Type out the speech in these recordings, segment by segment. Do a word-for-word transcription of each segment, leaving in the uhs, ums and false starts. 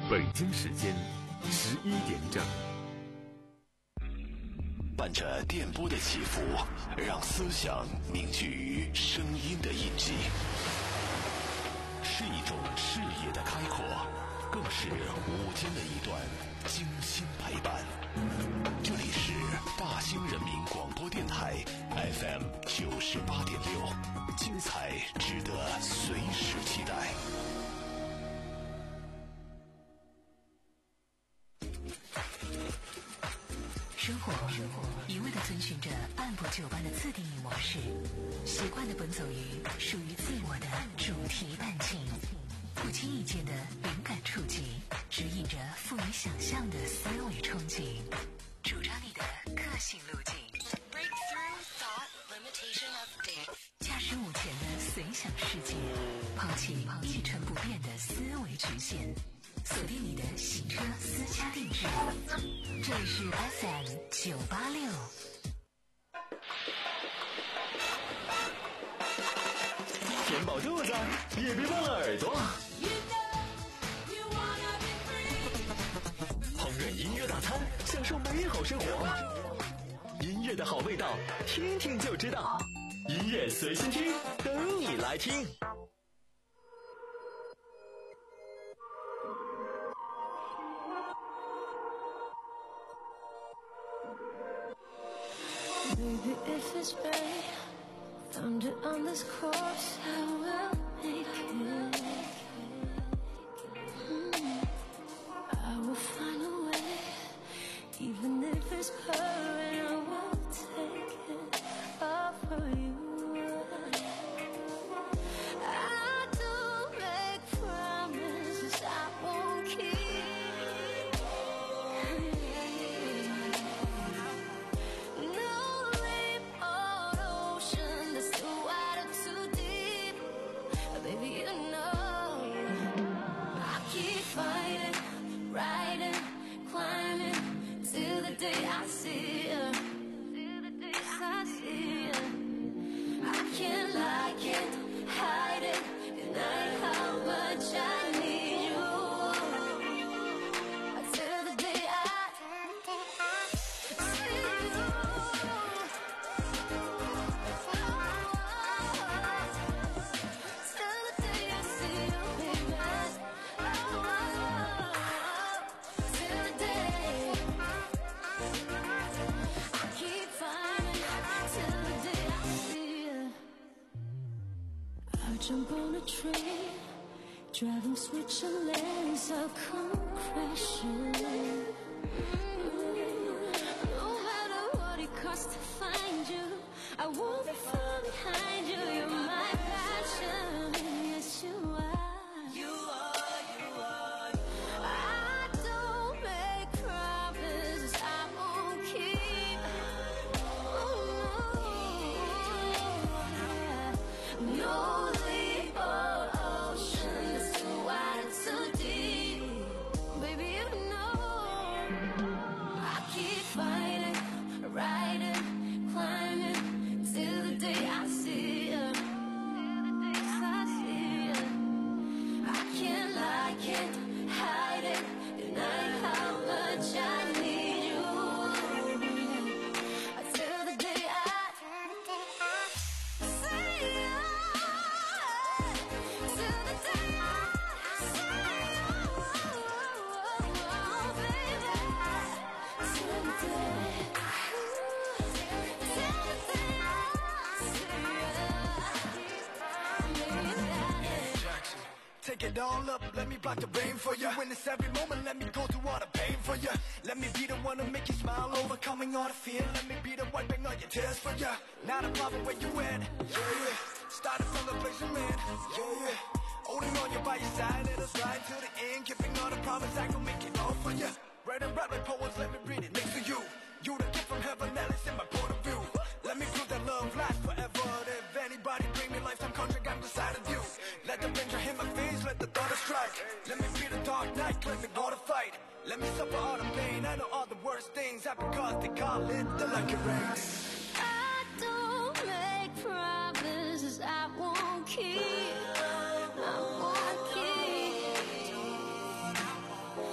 北京时间十一点整。 伴着电波的起伏，让思想凝聚于声音的印记，是一种视野的开阔，更是午间的一段精心陪伴。这里是大兴人民广播电台 F M 九十八点六，精彩值得随时期待。 生活一味地遵循着按部就班的自定义模式，习惯地奔走于属于自我的主题伴境，不经意间的灵感触及，指引着富于想象的思维憧憬，主张你的个性路径。驾驶午前的随想世界，抛弃一成不变的思维局限，锁定你的行车私家定制。这里是 F M 九八六。 填饱肚子，也别忘了耳朵。烹饪音乐大餐，享受美好生活。音乐的好味道，听听就知道。音乐随心听，等你来听。 Baby, if it's right, found it on this course, I will make it. Mm. I will find a way, even if it's hurting, I will take it all for you. I don't make promises I won't keep. I see you, I see you. I can't lie, can't hide it, deny how much I need you. Till the day I see you. Till the day I see you, baby. Till the day keep finding till the day I see you. I'll jump on a train, driving, switching lanes, I'll come crashing. No matter what it costs to find you, I won't be far behind you. You're my passion, yes you are. You are, you are. I don't make promises I won't keep. No leap or ocean is too wide and too deep. Baby, you know I keep fighting, riding, climbing till the day I see you. I see you. I can't lie, can't hide it, deny how much I need you. Till the day I see you. Till the day I see you, baby. Till the day, till the day I see you. Take it all up, let me block the rain for you. When it's every moment, let me go through all the pain for you. Let me be the one to make you smile, overcoming all the fear. Let me be the wiping all your tears for you. Not a problem where you at, yeah, yeah. Started from the place you're in, yeah, yeah. Holding on you by your side, let us ride till the end. Keeping all the promise, I gon' make it all for you. Write and rap like poems, let me read it next to you. You the gift from heaven, now it's in my point of view. Let me prove that love lasts forever. If anybody bring me lifetime contract, I'm beside of you. Let the rain hit my face, let the thunder strike. Let me be the dark night, let me go to fight. Let me suffer all the pain, I know all the worst things happen cause they call it the lucky rain. I don't make promises I won't keep. I won't keep.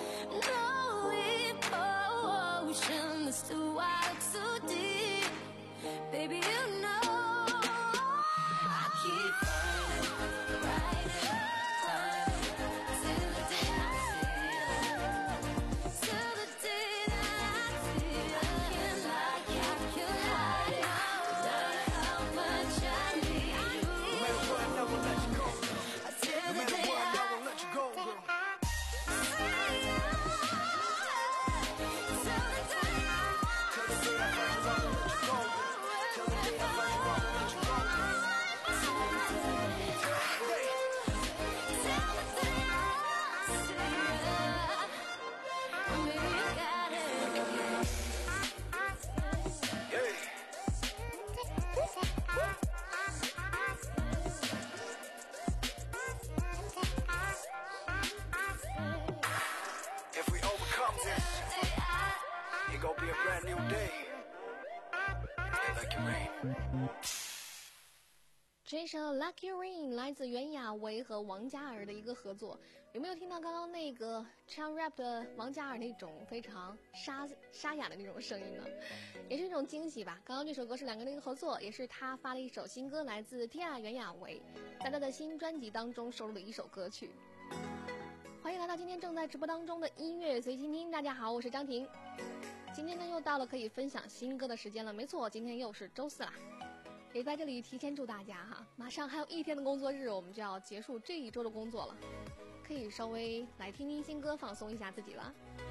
brand new day. Feel like it rain. 这首 Lucky Rain 来自袁娅维和王嘉尔的一个合作，有没有听到刚刚那个唱 rap 的王嘉尔那种非常沙沙哑的那种声音呢？也是一种惊喜吧。刚刚这首歌是两个人的一个合作，也是他发了一首新歌，来自 Tia 袁娅维，在他的新专辑当中收录的一首歌曲。欢迎来到今天正在直播当中的音乐随心听，大家好，我是张婷。今天呢又到了可以分享新歌的时间了，没错，今天又是周四啦。也在这里提前祝大家哈，马上还有一天的工作日，我们就要结束这一周的工作了，可以稍微来听听新歌，放松一下自己了。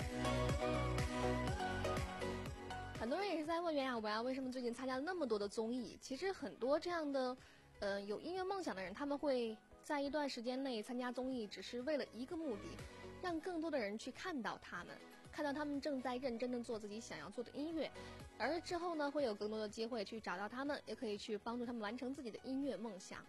很多人也是在问袁娅维啊，为什么最近参加了那么多的综艺？其实很多这样的，呃，有音乐梦想的人，他们会在一段时间内参加综艺，只是为了一个目的，让更多的人去看到他们。看到他们正在认真的做自己想要做的音乐，而之后呢，会有更多的机会去找到他们，也可以去帮助他们完成自己的音乐梦想。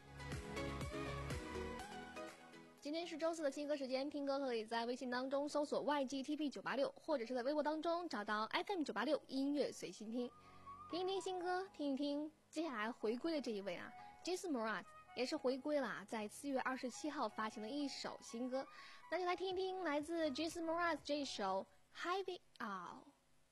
今天是周四的听歌时间，听歌可以在微信当中搜索 Y G T P 九八六， 或者是在微博当中找到 F M 九八六 音乐随心听，听一听新歌，听一听接下来回归的这一位啊 Jason Mraz 也是回归了，在四月二十七号发行的一首新歌，那就来听一听来自 Jason Mraz 这一首Hive It Out。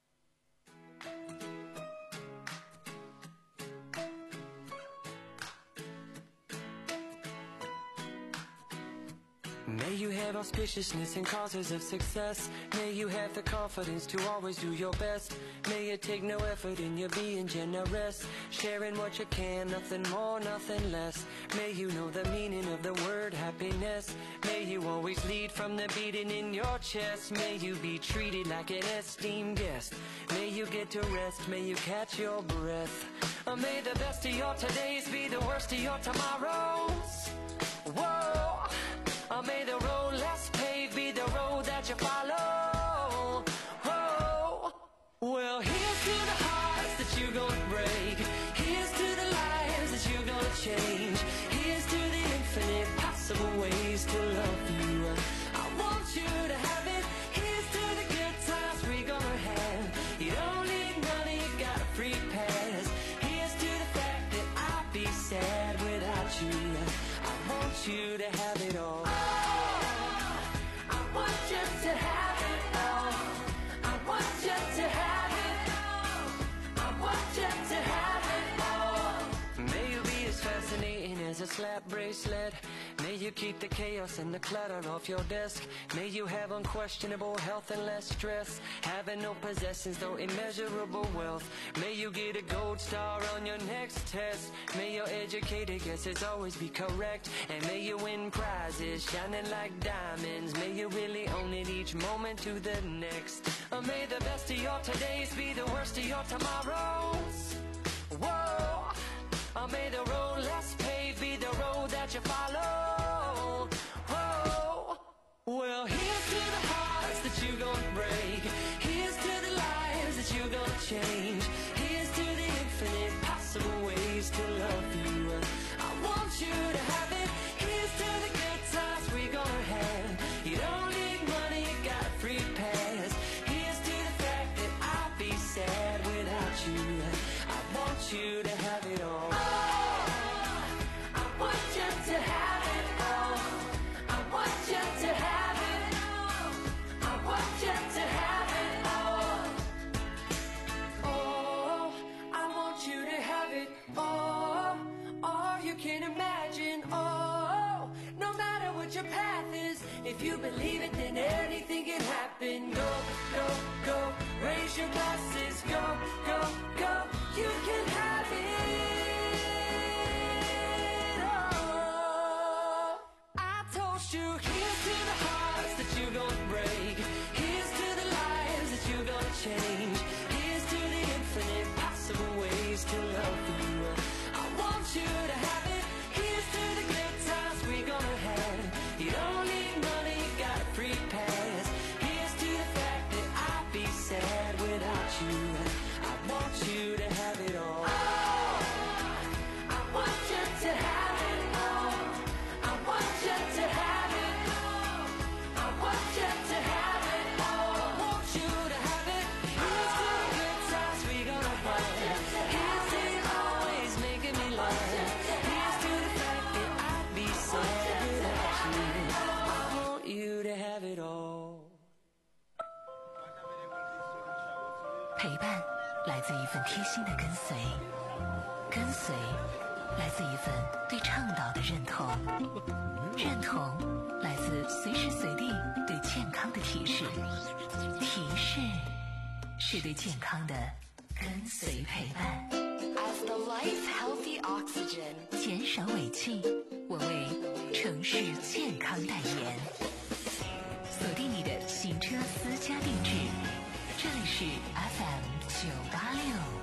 May you have auspiciousness and causes of success. May you have the confidence to always do your best. May you take no effort in your being generous, sharing what you can, nothing more, nothing less. May you know the meaning of the word happiness. May you always lead from the beating in your chest. May you be treated like an esteemed guest. May you get to rest, may you catch your breath. Or may the best of your todays be the worst of your tomorrows. Whoa! Or may the road less paved be the road that you follow. Oh, well, here's to the hearts that you're gonna break. Here's to the lives that you're gonna change. Here's to the infinite possible ways to love you. I want you to have it. Here's to the good times we're gonna have. You don't need money, you got a free pass. Here's to the fact that I'd be sad without you. I want you to have it all. Just to have it all. I want you to have it all. I want you to have it all. May you be as fascinating as a slap bracelet. May you keep the chaos and the clutter off your desk. May you have unquestionable health and less stress. Having no possessions, though immeasurable wealth. May you get a gold star on your next test. May your educated guesses always be correct. And may you win prizes shining like diamonds. May you really own it each moment to the next. Or may the best of your todays be the worst of your tomorrows. Whoa! Or may the road less paved be the road that you follow. Oh, well, here's to the hearts that you're gonna break. Here's to the lives that you're gonna change. Here's to the infinite possible ways to love you. I want you to have it. Here's to the good times we're gonna have. You don't need money, you got a free pass. Here's to the fact that I'd be sad without you. I 陪伴来自一份贴心的跟随，跟随来自一份对倡导的认同，认同来自随时随地对健康的提示，提示是对健康的跟随陪伴。 As the life healthy oxygen， 减少尾气，我为城市健康代言。锁定你的行车私家定制，这里是 F M 九八六。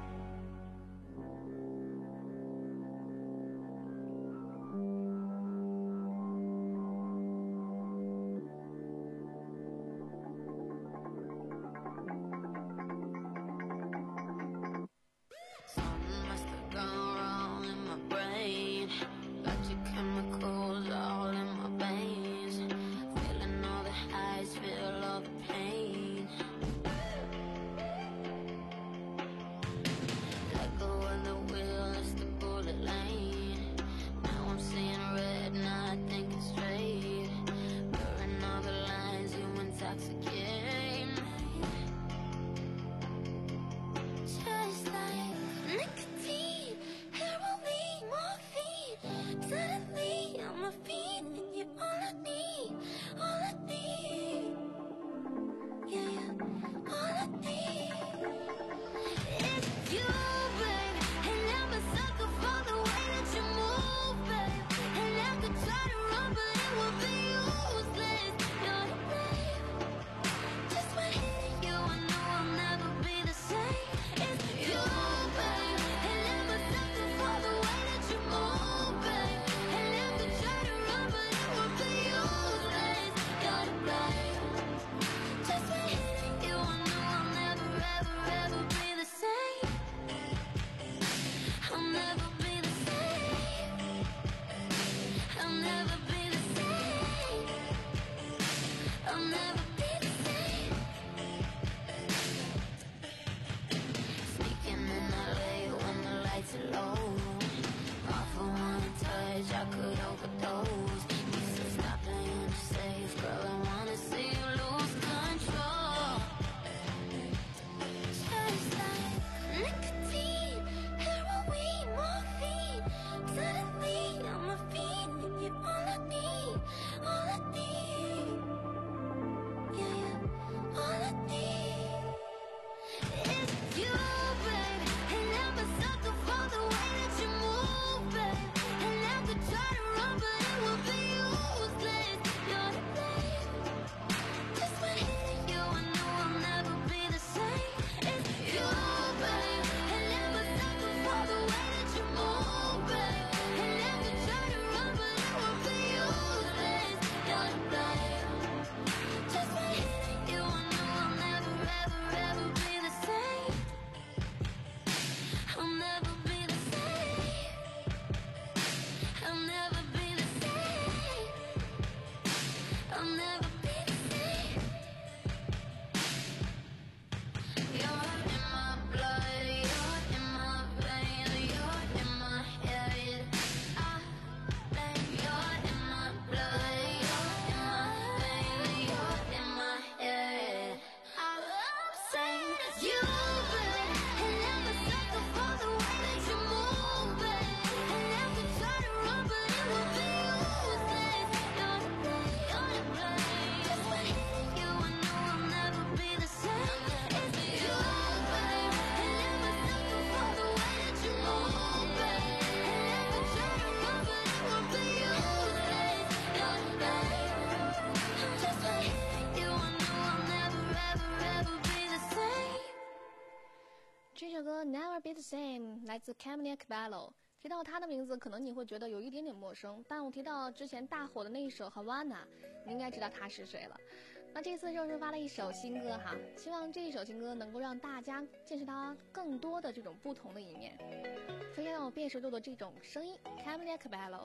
这首歌 Never Be the Same 来自 Camila Cabello。提到他的名字，可能你会觉得有一点点陌生，但我提到之前大火的那一首 Havana， 你应该知道他是谁了。那这次就是发了一首新歌哈，希望这一首新歌能够让大家见识到更多的这种不同的一面，非常有辨识度的这种声音 Camila Cabello。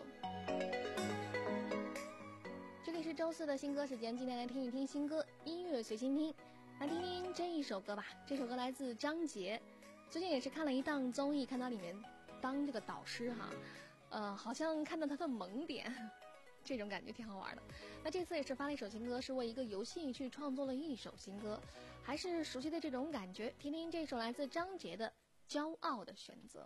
这里是周四的新歌时间，今天来听一听新歌，音乐随心听。来听听这一首歌吧，这首歌来自张杰。最近也是看了一档综艺，看他里面当这个导师哈，呃，好像看到他的萌点， 这种感觉挺好玩的。那这次也是发了一首新歌，是为一个游戏去创作了一首新歌，还是熟悉的这种感觉。听听这首来自张杰的《骄傲的选择》。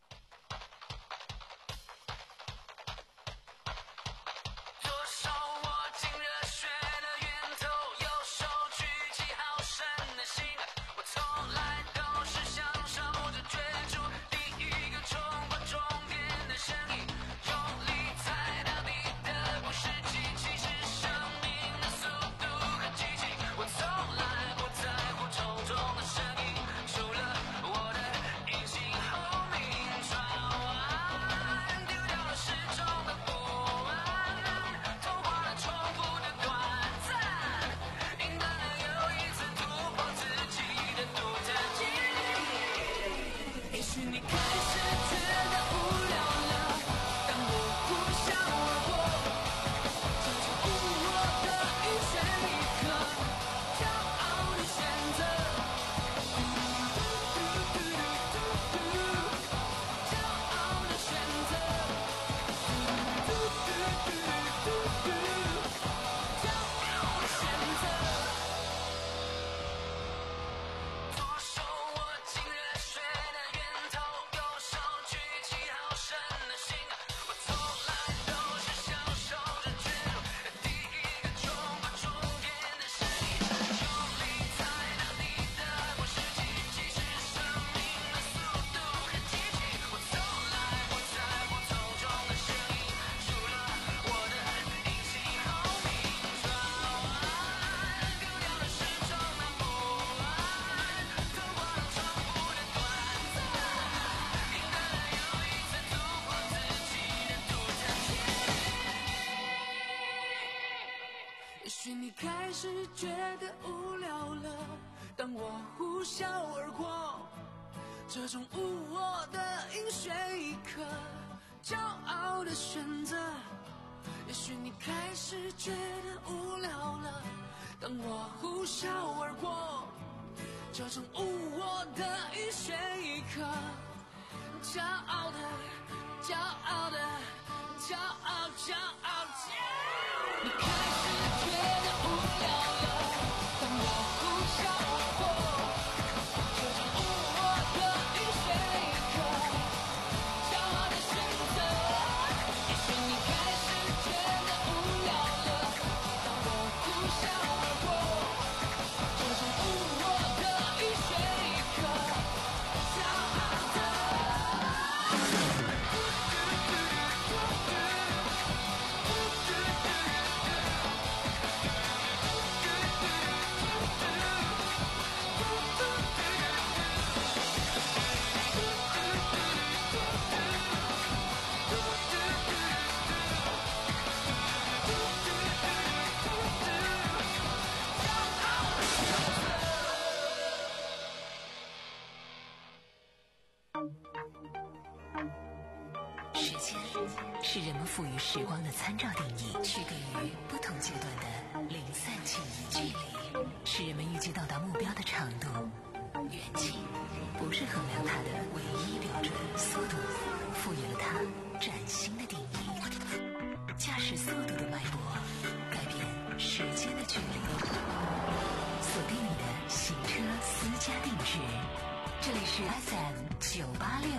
开始觉得无聊了，当我呼啸而过，这种无我的饮水一颗，骄傲的选择。也许你开始觉得无聊了，当我呼啸而过，这种无我的饮水一颗，骄傲的，骄傲的，骄傲，骄傲，骄傲。你开始觉得无聊了，当我呼啸而过，这种无我的饮水一颗，骄傲的选择。也许你开始觉得无聊了，当我呼啸而过，这种无我的饮水一颗，骄傲的。 时间是人们赋予时光的参照定义，区隔于不同阶段的零散记忆。距离是人们预计到达目标的长度，远近不是衡量它的唯一标准。速度赋予了它崭新的定义，驾驶速度的脉搏改变时间的距离。锁定你的行车私家定制，这里是 F M 九八六。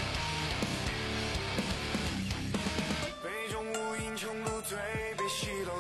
杯中无影，穷如醉，被戏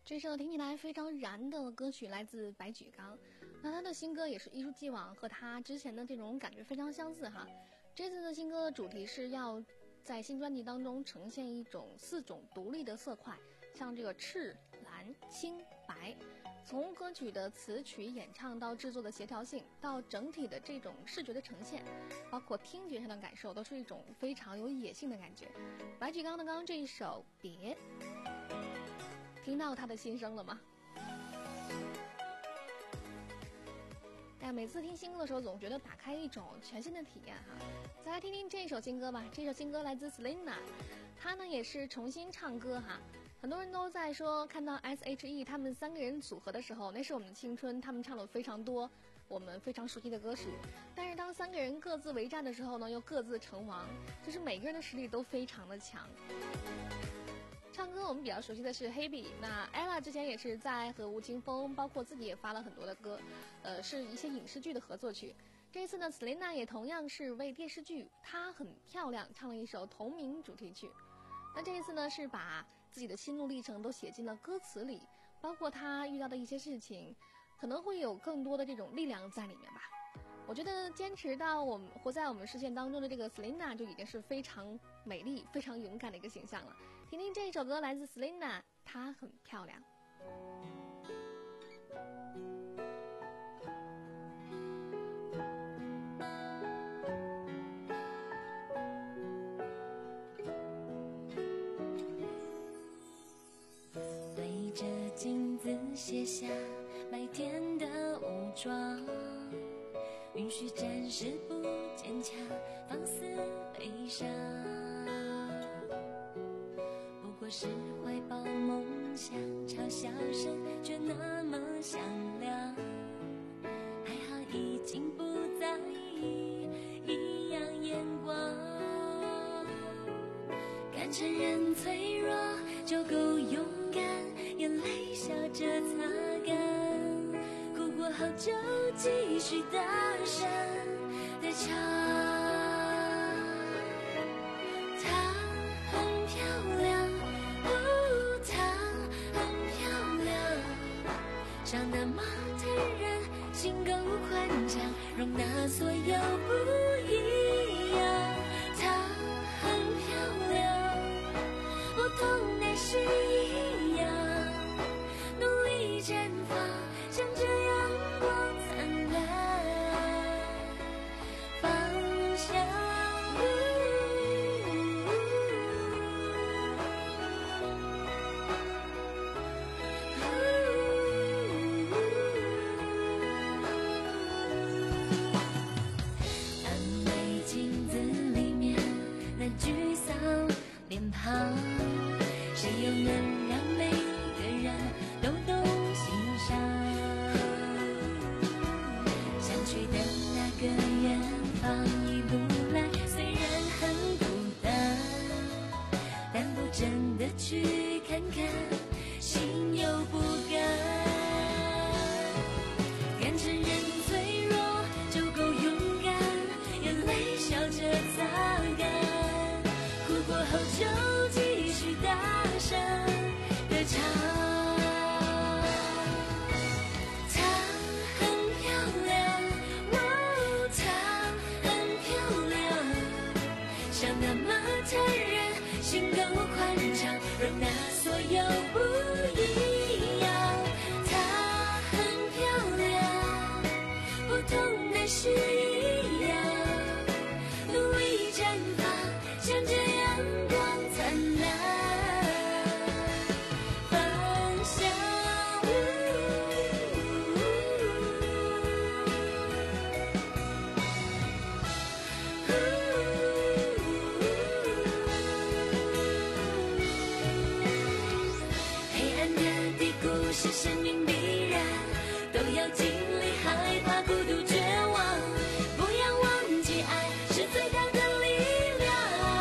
这首听起来非常燃的歌曲来自白举纲，那他的新歌也是一如既往，和他之前的这种感觉非常相似哈。这次的新歌主题是要在新专辑当中呈现一种四种独立的色块，像这个赤、蓝、青、白，从歌曲的词曲演唱到制作的协调性，到整体的这种视觉的呈现，包括听觉上的感受，都是一种非常有野性的感觉。白举纲的刚刚这一首《别》，听到他的心声了吗？哎，每次听新歌的时候，总觉得打开一种全新的体验哈。再来听听这首新歌吧，这首新歌来自 Selina， 她呢也是重新唱歌哈。很多人都在说，看到 S H E 他们三个人组合的时候，那是我们的青春，他们唱了非常多我们非常熟悉的歌曲。但是当三个人各自为战的时候呢，又各自成王，就是每个人的实力都非常的强。唱歌我们比较熟悉的是 Hebe， 那 Ella 之前也是在和吴青峰，包括自己也发了很多的歌，呃，是一些影视剧的合作曲。这一次呢 Selina 也同样是为电视剧《她很漂亮》唱了一首同名主题曲。那这一次呢是把自己的心路历程都写进了歌词里，包括她遇到的一些事情，可能会有更多的这种力量在里面吧。我觉得坚持到我们活在我们视线当中的这个 Selina 就已经是非常美丽、非常勇敢的一个形象了。听听这首歌，来自 Selina， 她很漂亮。 对着镜子卸下白天的武装，允许暂时不坚强，放肆悲伤，不过是怀抱梦想，嘲笑声却那么响亮，还好已经不在意异样眼光，敢承认脆弱就够勇敢，眼泪笑着擦干，哭过后就继续大声地唱。她很漂亮，哦，她很漂亮，长那么坦然，心够宽敞，容纳所有不一样。她很漂亮，不同的是一样，努力绽放，像这阳光灿烂，方向。安慰镜子里面那沮丧脸庞，谁又能让每个人都懂欣赏？想去的那个远方，一路来虽然很孤单，但不真的去看看，心又不甘。敢承认脆弱就够勇敢，眼泪笑着擦干，哭过后就继续大声地唱。她很漂亮，哦，她很漂亮，像那么坦然，心够宽敞，容纳所有不一样。她很漂亮，不同的是一样，努力绽放，像这阳光灿烂，方向。黑暗的低谷是生命必然，都要经历害怕、孤独、绝望，不要忘记爱是最大的力量。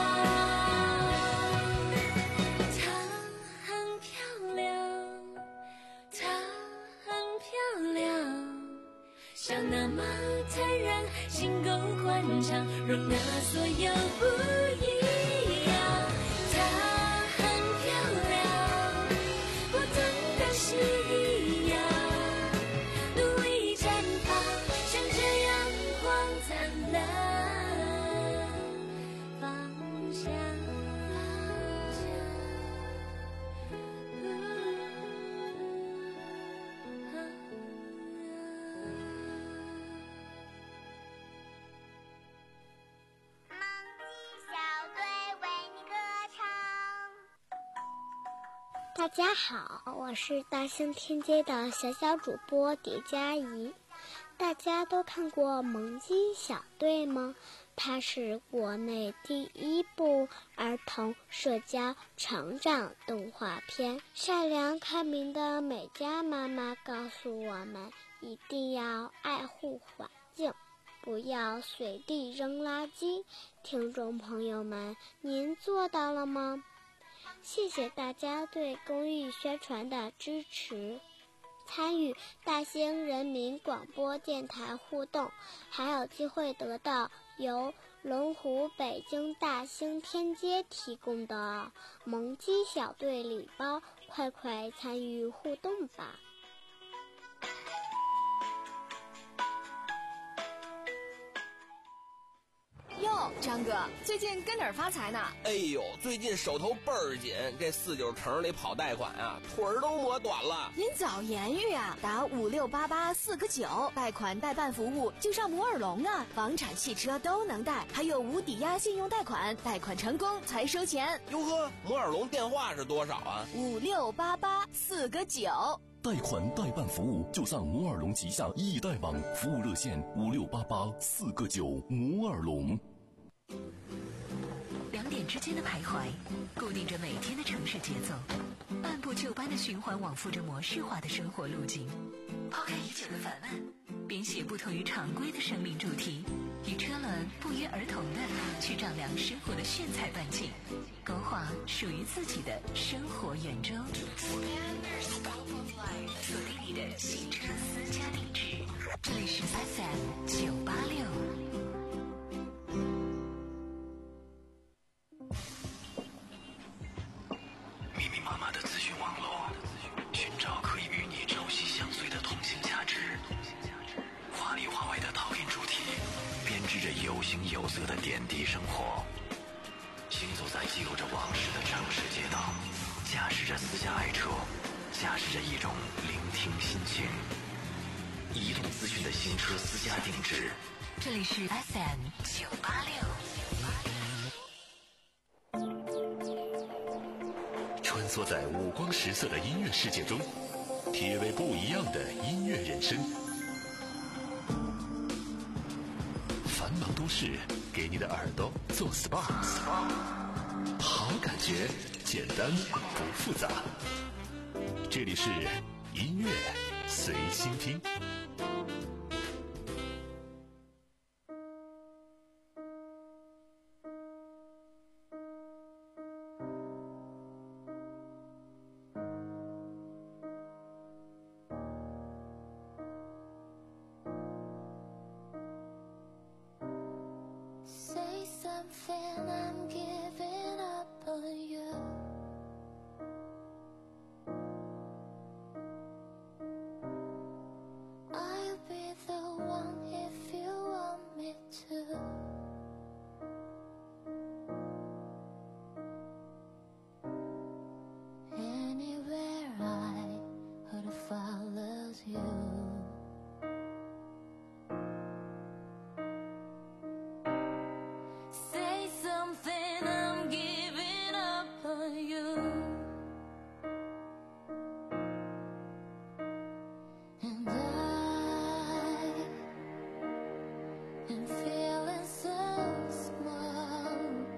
她很漂亮，她很漂亮，像那么坦然，心够宽敞，容纳所有不一样。她很漂亮，不同的是大家好，我是大兴天街的小小主播蝶佳怡。大家都看过《萌鸡小队》吗？它是国内第一部儿童社交成长动画片。善良开明的美嘉妈妈告诉我们，一定要爱护环境，不要随地扔垃圾。听众朋友们，您做到了吗？谢谢大家对公益宣传的支持。参与大兴人民广播电台互动，还有机会得到由龙湖北京大兴天街提供的萌鸡小队礼包，快快参与互动吧。 哟，张哥，最近跟哪儿发财呢？ 哎呦，最近手头倍儿紧，这四九城里跑贷款啊，腿儿都磨短了。 您早言语啊，打五六八八四个九，贷款代办服务就上摩尔龙啊，房产、汽车都能贷，还有无抵押信用贷款，贷款成功才收钱。 哟呵，摩尔龙电话是多少啊？ 五六八八四个九。 贷款代办服务就上摩尔龙旗下易贷网，服务热线五六八八四个九。摩尔龙。 两点之间的徘徊，固定着每天的城市节奏，按部就班的循环往复着模式化的生活路径。抛开已久的烦闷，编写不同于常规的生命主题，与车轮不约而同的去丈量生活的炫彩半径，勾画属于自己的生活圆周。锁定你的新车私家定制，这里是 F M 九八六。 密密麻麻的资讯网络，寻找可以与你朝夕相随的同性价值。华里华外的讨厌主题，编织着有形有色的点滴生活。行走在记录着往事的城市街道，驾驶着私家爱车，驾驶着一种聆听心情。移动资讯的新车私家定制， 这里是 F M 九八六。 穿梭在五光十色的音乐世界中，体味不一样的音乐人生。繁忙都市给你的耳朵做 S P A， 好感觉简单不复杂。这里是音乐随心听。 Say something, I'm giving up on you. I'll be the one if you want me to. Anywhere I would have followed you. Say something, I'm giving up on you. And I am feeling so small.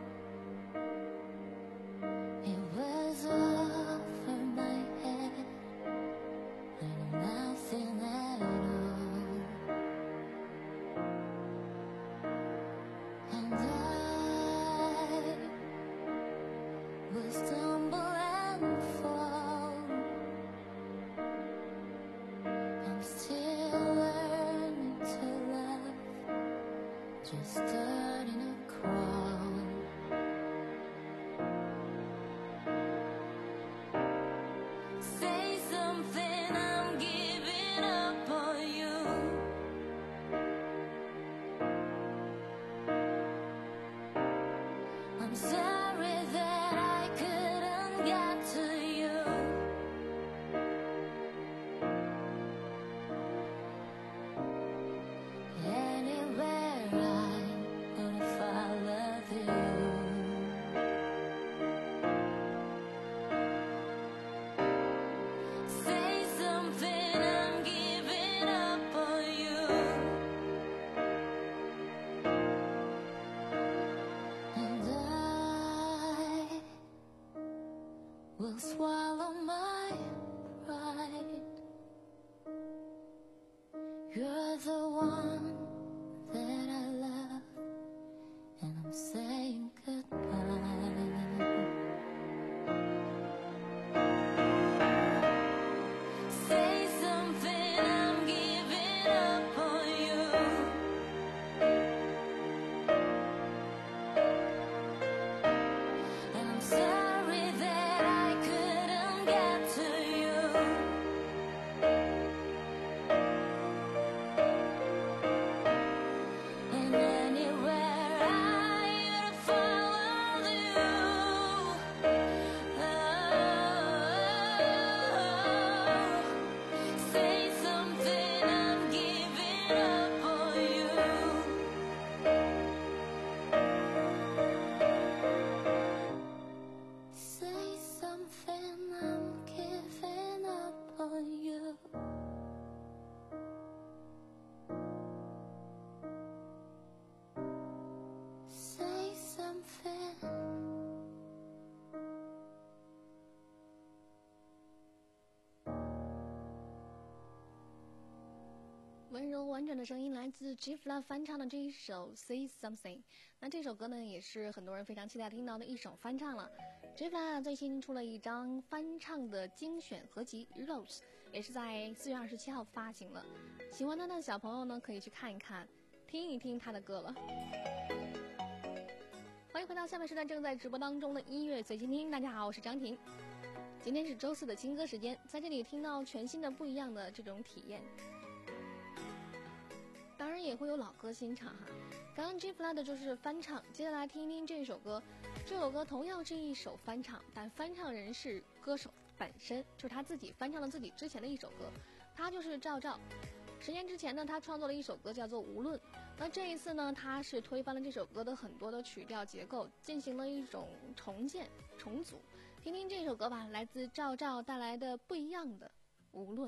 It was over my head, and nothing at all. And I will stumble and fall. I'm still learning to love, just starting to crawl. Say something, I'm giving up on you. I'm sorry that I couldn't get to you. Anywhere I would have followed you. will swallow my pride. You're the one that I love, and I'm saying goodbye. Say something, I'm giving up on you. And I'm sorry that I couldn't get to you. And anywhere I followed you. Oh, say something, I'm giving up on you. Say something, I'm giving up on you. Say something. 温柔婉转的声音来自 Gifla 翻唱的这一首 Say Something。 那这首歌呢也是很多人非常期待听到的一首翻唱了。 Gifla 最新出了一张翻唱的精选合集 Rose， 也是在四月二十七号发行了。喜欢他的小朋友呢可以去看一看，听一听他的歌了。欢迎回到下面时段正在直播当中的音乐随心听。大家好，我是张婷。今天是周四的轻歌时间，在这里听到全新的不一样的这种体验，当然也会有老歌新唱哈。刚刚 Gifla 的就是翻唱，接下来听一听这首歌。这首歌同样是一首翻唱，但翻唱人是歌手本身，就是他自己翻唱了自己之前的一首歌，他就是赵照。十年之前呢，他创作了一首歌叫做《无论》，那这一次呢，他是推翻了这首歌的很多的曲调结构，进行了一种重建重组。听听这首歌吧，来自赵照带来的不一样的《无论》。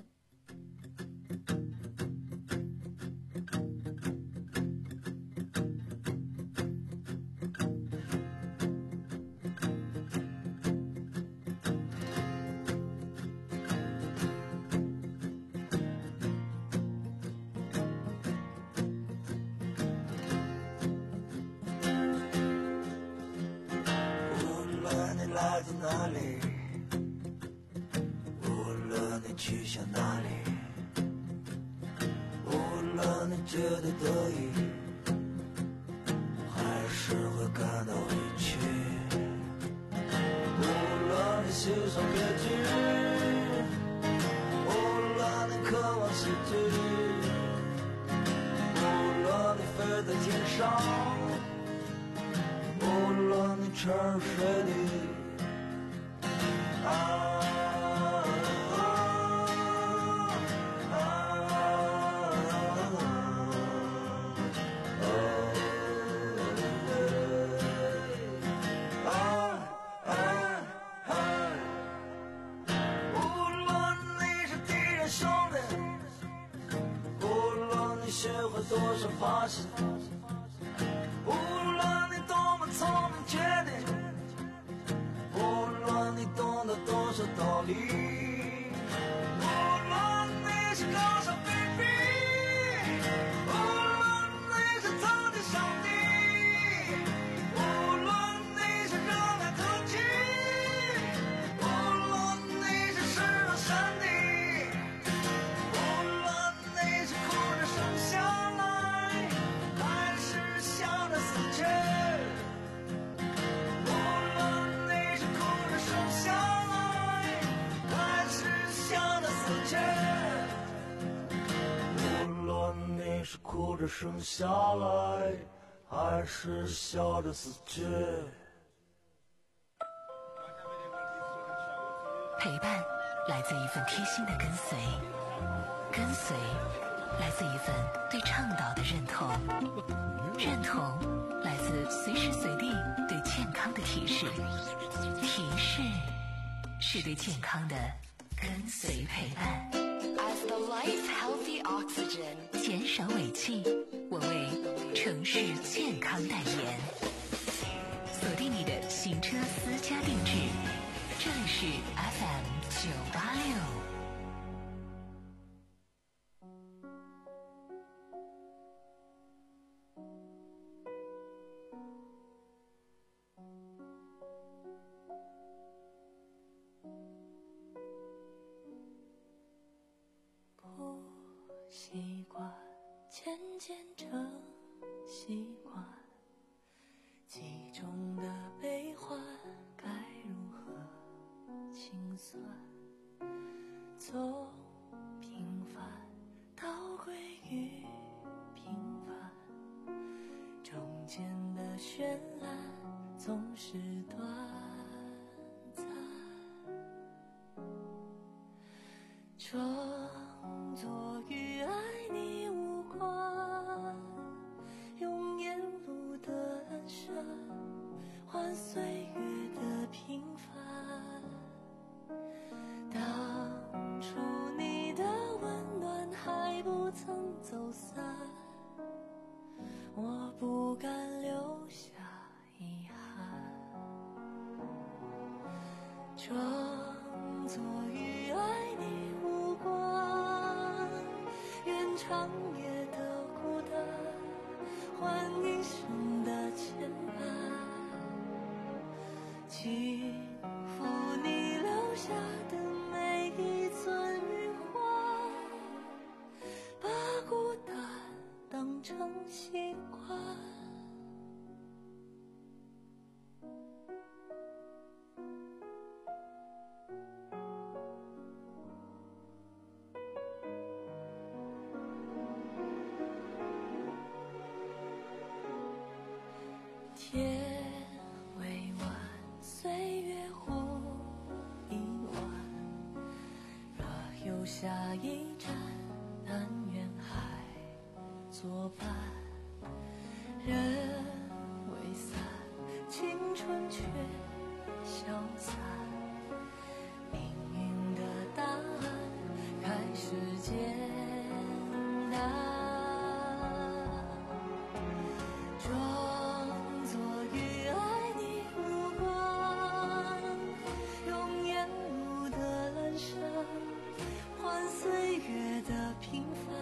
来自哪里，无论你去向哪里，无论你觉得得意，还是会感到委屈，无论你欣赏别剧，无论你渴望喜剧，无论你飞在天上，无论你沉入水里。多少发现，无论你多么聪明绝顶，无论你懂得多少道理，无论你是高尚卑鄙，无论你是曾经上帝，无论你是热爱特技，无论你是失落山地，无论你是哭着生下是哭着生下来，还是笑着死去？ 陪伴来自一份贴心的跟随，跟随来自一份对倡导的认同，认同来自随时随地对健康的提示，提示是对健康的跟随陪伴。 As the life healthy oxygen， 减少尾气，我为城市健康代言。锁定你的行车私家定制， 这里是 F M 九八六。 习惯渐渐成习惯，其中的悲欢该如何清算？从平凡到归于平凡，中间的绚烂总是短暂。装作与爱你无关，用沿路的阑珊换岁月的平凡。当初你的温暖还不曾走散，我不敢留下遗憾。装作与爱你无关，愿长夜的孤单换一生的牵绊。轻抚你留下的每一寸余华，把孤单当成习惯。天未晚，岁月忽已晚，若有下一站，但愿还作伴。人未散，青春却消散，命运的答案开始简单。换岁月的平凡，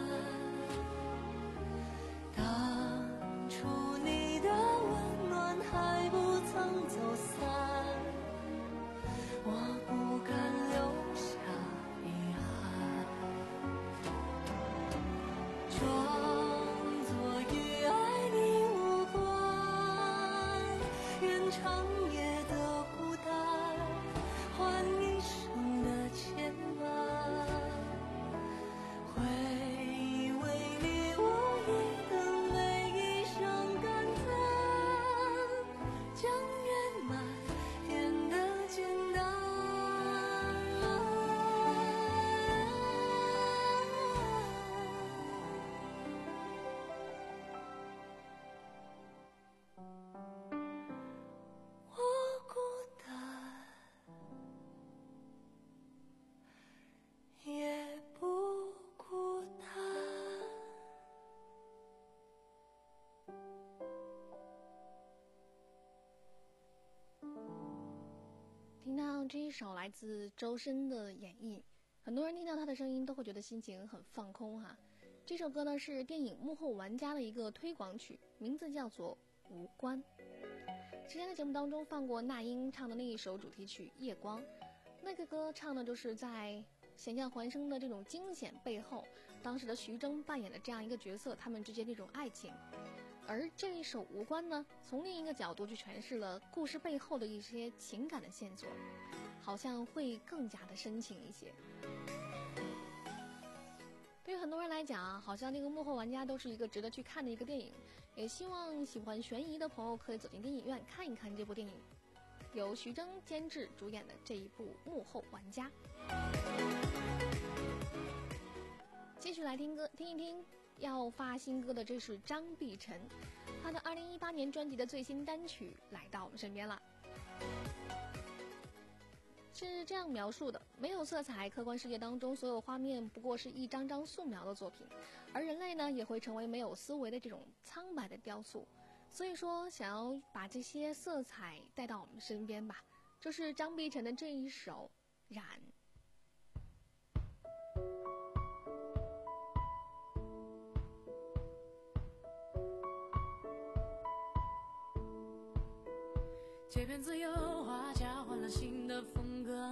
当初你的温暖还不曾走散，我不敢留下遗憾。装作与爱你无关，愿长夜的孤单换一生的牵绊。会为你无意的每一声感叹，将圆满变得简单。我孤单，也不孤单。 听到这一首来自周深的演绎，很多人听到他的声音都会觉得心情很放空哈。这首歌呢是电影《幕后玩家》的一个推广曲，名字叫做《无关》。之前的节目当中放过那英唱的那一首主题曲《夜光》，那个歌唱的就是在险象环生的这种惊险背后，当时的徐峥扮演的这样一个角色，他们之间这种爱情。而这一首《无关》呢，从另一个角度去诠释了故事背后的一些情感的线索，好像会更加的深情一些。对于很多人来讲，好像那个幕后玩家都是一个值得去看的一个电影，也希望喜欢悬疑的朋友可以走进电影院看一看这部电影，由徐峥监制主演的这一部《幕后玩家》。继续来听歌，听一听要发新歌的，这是张碧晨，他的二零一八年专辑的最新单曲来到我们身边了。是这样描述的：没有色彩，客观世界当中所有画面不过是一张张素描的作品，而人类呢也会成为没有思维的这种苍白的雕塑。所以说，想要把这些色彩带到我们身边吧， 就是张碧晨的这一首《染》。 街边自由画家换了新的风格，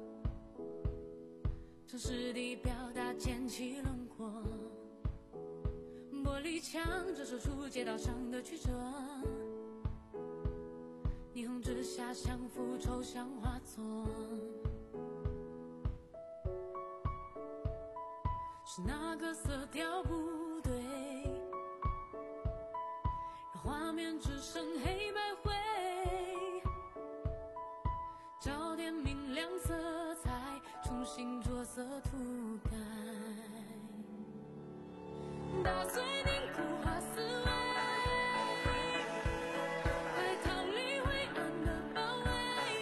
城市地表达捡起轮廓，玻璃墙折射出街道上的曲折，霓虹之下相符抽象画作，是那个色调不对，让画面只剩黑白灰，找点明亮色彩，重新着色涂改，打碎凝固化思维，快逃离灰暗的包围，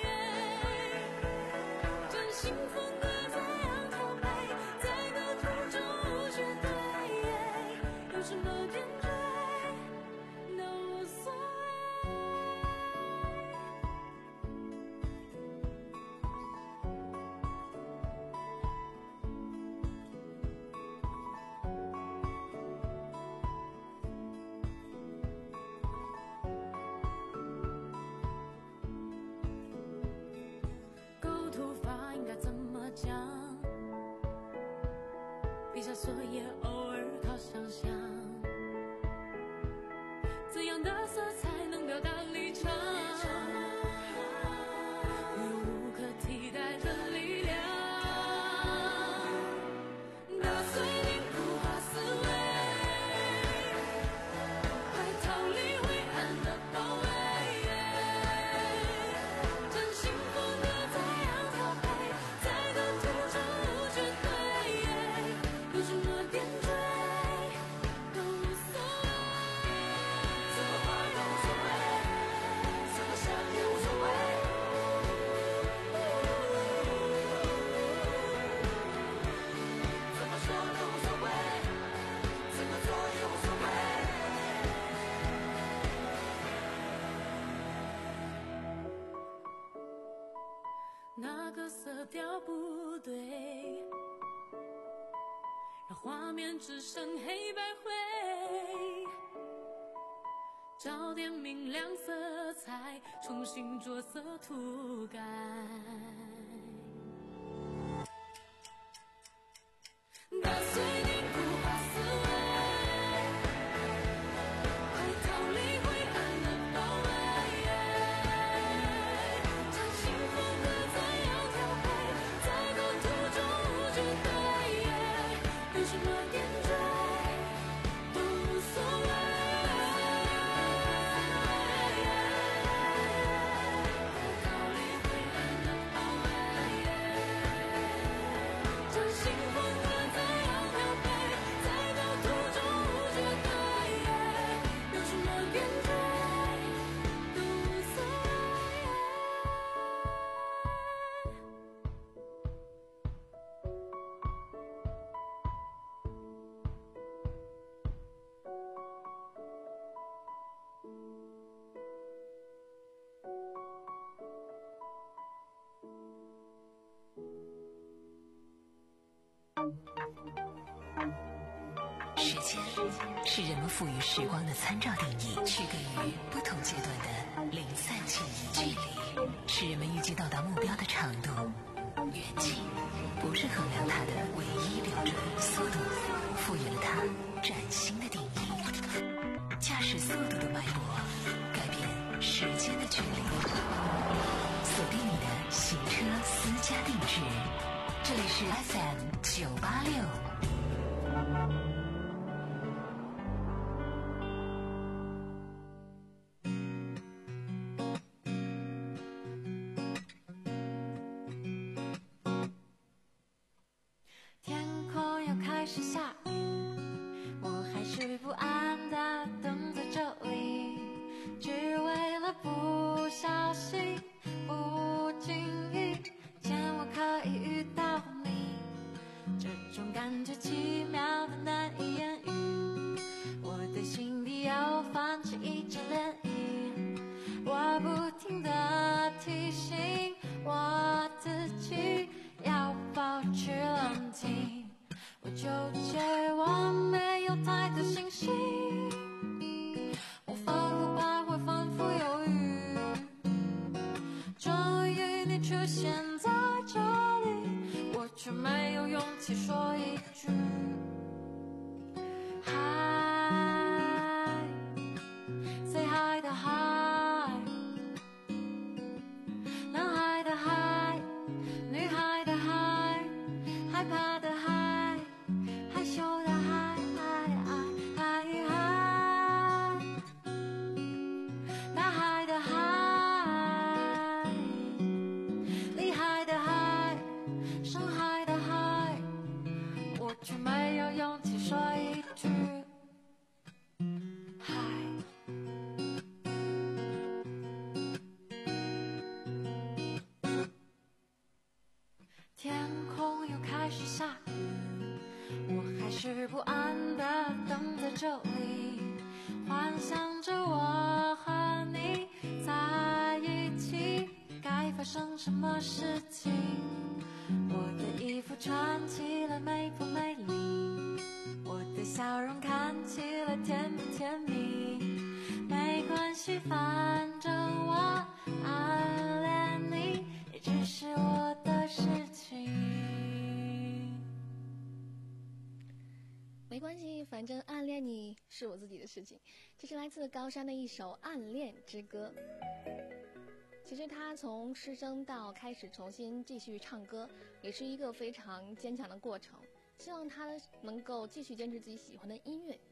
真心风格怎样调配，在构图中无需对，有什么点缀都无所谓。笔下所言偶尔靠想象，怎样的色彩能表达立场，有无可替代的力量，打碎凝固化思维，快逃离灰暗的包围，真心风格怎样调配，在构图中无绝对，有什么点缀都无所谓，怎么画都无所谓，怎么想也无所谓，怎么说都无所谓，怎么做也无所谓。那个色调不对，让画面只剩黑白灰，找点明亮色彩，重新着色涂改，打碎凝固化思维，快逃离灰暗的包围，真心风格怎样调配，在构图中无绝对，有什么点缀都无所谓，逃离灰暗的包围，真心风格怎样调配，在构图中无绝对，有什么点缀都无所谓。 时间是人们赋予时光的参照定义，区隔于不同阶段的零散记忆。距离是人们预计到达目标的长度，远近不是衡量它的唯一标准。速度赋予了它崭新的定义，驾驶速度的脉搏改变时间的距离。锁定你的行车私家定制，这里是 F M 九八六。 天空要开始下雨，我还是不安地等在这里，只为了不小心不经意间我可以遇到你，这种感觉奇妙的难以言喻，我的心底要泛起一阵涟漪，我不停地提醒纠结，我没有太多信息，我反复徘徊，反复犹豫，终于你出现在这里，我却没有勇气说一句嗨 Say hi 的嗨，男孩的嗨，女孩的嗨，害怕的嗨，害羞的嗨，嗨嗨，大海的嗨，厉害的嗨，伤害的嗨，我却没有勇气说一句嗨。天空又开始下雨，我还是不安地等在这里，幻想着我和你在一起，该发生什么事情。我的衣服穿起来美不美丽，我的笑容看起来甜不甜蜜，没关系，反正我暗恋你也只是我的事情。 没关系，反正暗恋你是我自己的事情。这是来自高山的一首《暗恋之歌》。其实他从失声到开始重新继续唱歌，也是一个非常坚强的过程。希望他能够继续坚持自己喜欢的音乐。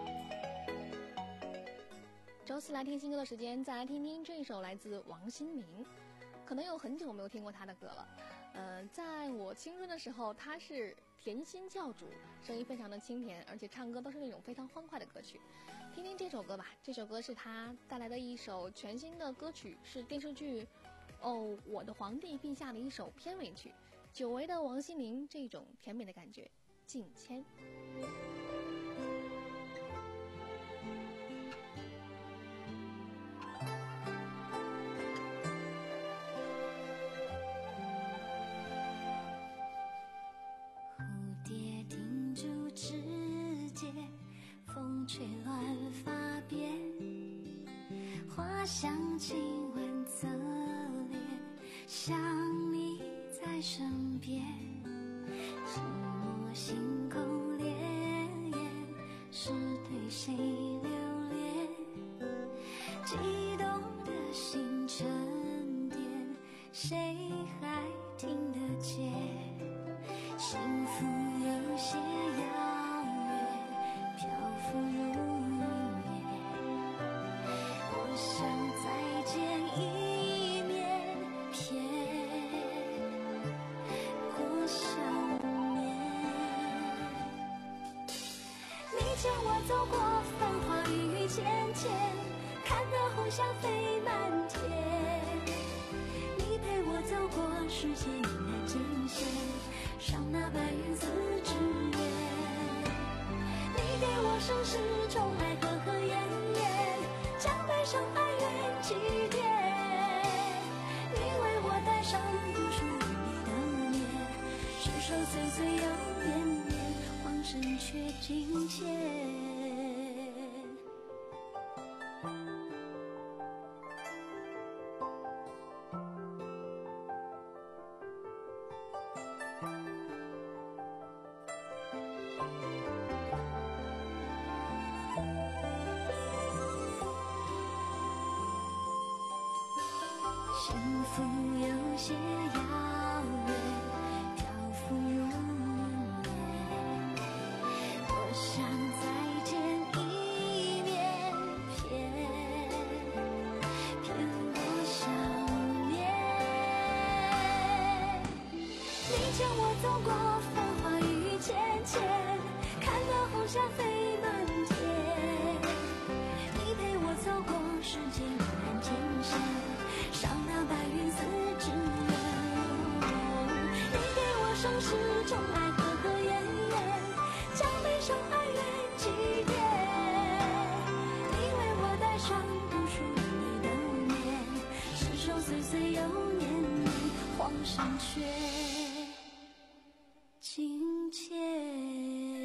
周四来听新歌的时间，再来听听这一首来自王心凌。可能有很久没有听过他的歌了。呃，在我青春的时候，他是甜心教主，声音非常的清甜，而且唱歌都是那种非常欢快的歌曲。听听这首歌吧，这首歌是他带来的一首全新的歌曲，是电视剧《哦，我的皇帝陛下》的一首片尾曲。久违的王心凌这种甜美的感觉，敬谦。 吹乱发边，花香亲吻侧脸，想你在身边，寂寞心口潋滟，是对谁留恋？悸动的心沉淀，谁还听得见？幸福有些遥远，漂浮如云烟，我想再见一面，骗过想念。你牵我走过繁华雨雨渐渐，看那红霞飞满天。你陪我走过世间阴暗艰险，上那白云丝之远。你给我生世宠爱和和艳艳，将悲伤哀怨祭奠。你为我戴上不属于你的面，执手岁岁又年年，往生却境迁。幸福有些遥远，漂浮如云烟，我想再见一面，骗骗过想念。你牵我走过繁华雨雨渐渐，看那红霞飞满天。你陪我走过世间阴暗艰险，上那白云丝之远。你给我生世宠爱和和艳艳，将悲伤哀怨祭奠。你为我戴上不属于你的面，执手岁岁又年年，荒山却境迁。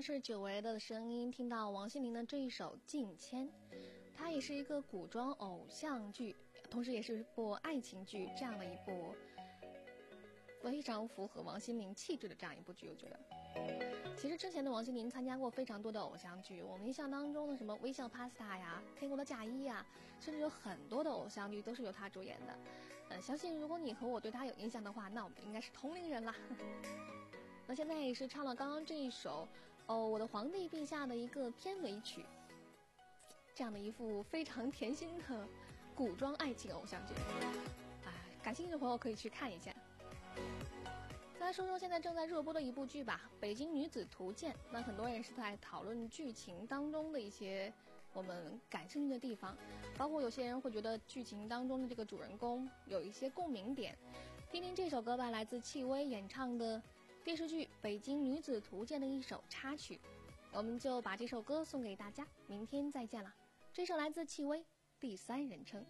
是久违的声音，听到王心凌的这一首《镜签》，它也是一个古装偶像剧，同时也是一部爱情剧，这样的一部非常符合王心凌气质的这样一部剧，我觉得。其实之前的王心凌参加过非常多的偶像剧，我们印象当中的什么微笑 Pasta 呀、天国的嫁衣呀，甚至有很多的偶像剧都是由她主演的。呃，相信如果你和我对她有印象的话，那我们应该是同龄人啦。那现在也是唱了刚刚这一首哦，我的皇帝陛下的一个片尾曲，这样的一副非常甜心的古装爱情偶像剧，哎，感兴趣的朋友可以去看一下。再来说说现在正在热播的一部剧吧，《北京女子图鉴》。那很多人是在讨论剧情当中的一些我们感兴趣的地方，包括有些人会觉得剧情当中的这个主人公有一些共鸣点。听听这首歌吧，来自戚薇演唱的电视剧《北京女子图鉴》的一首插曲，我们就把这首歌送给大家，明天再见了。这首来自戚薇，第三人称。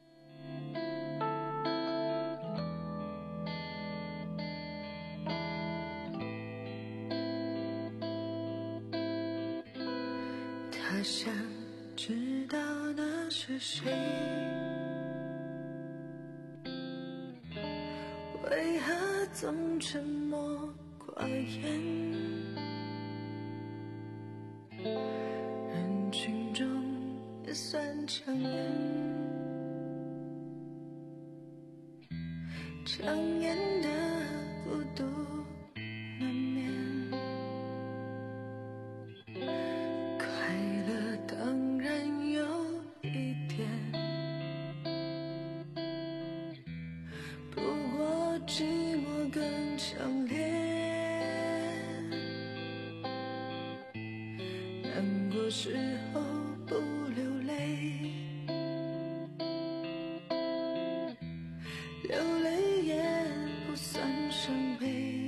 他想知道那是谁，为何总沉默寡言，人群中也算抢眼，抢眼的孤独难免，快乐当然有一点，不过寂寞更强烈，难过时候不流泪，流泪也不算伤悲，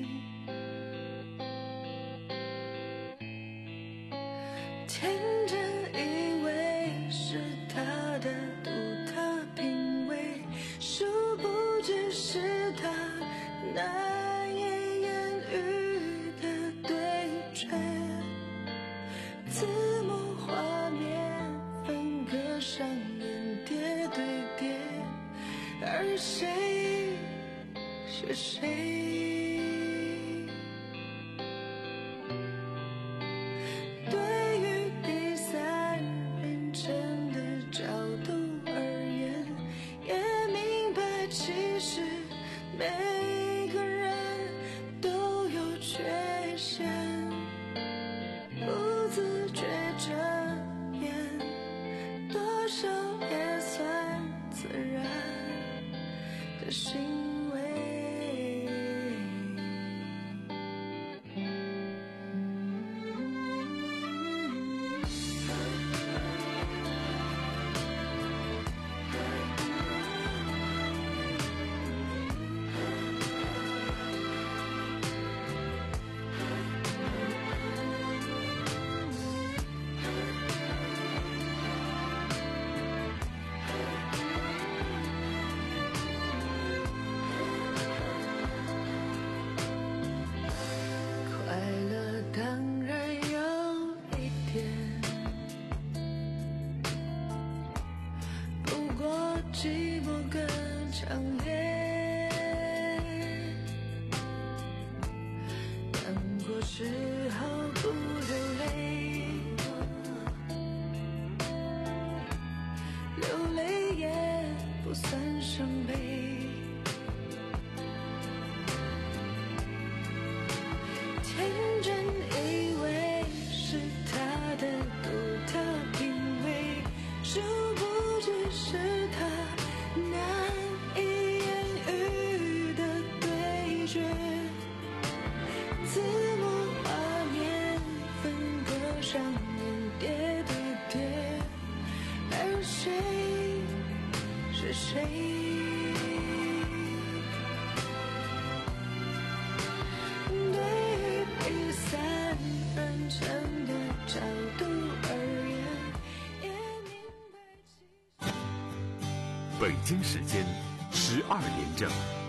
天真以为是他的独特品味，殊不知是他难以言喻的对决，字幕画面分割上演叠对叠，而谁是谁？对于第三人称的角度而言，也明白其实每个人都有缺陷，不自觉遮掩，多少也算自然的行为。快乐当然有一点，不过寂寞更强烈，难过时候不流泪，流泪也不算伤悲，天真以为是他的独特品味，殊不知是他难以言喻的对决，字幕画面分割上演叠对叠，而谁是谁？第三人称的角度而言，也明白其实北京时间十二点整。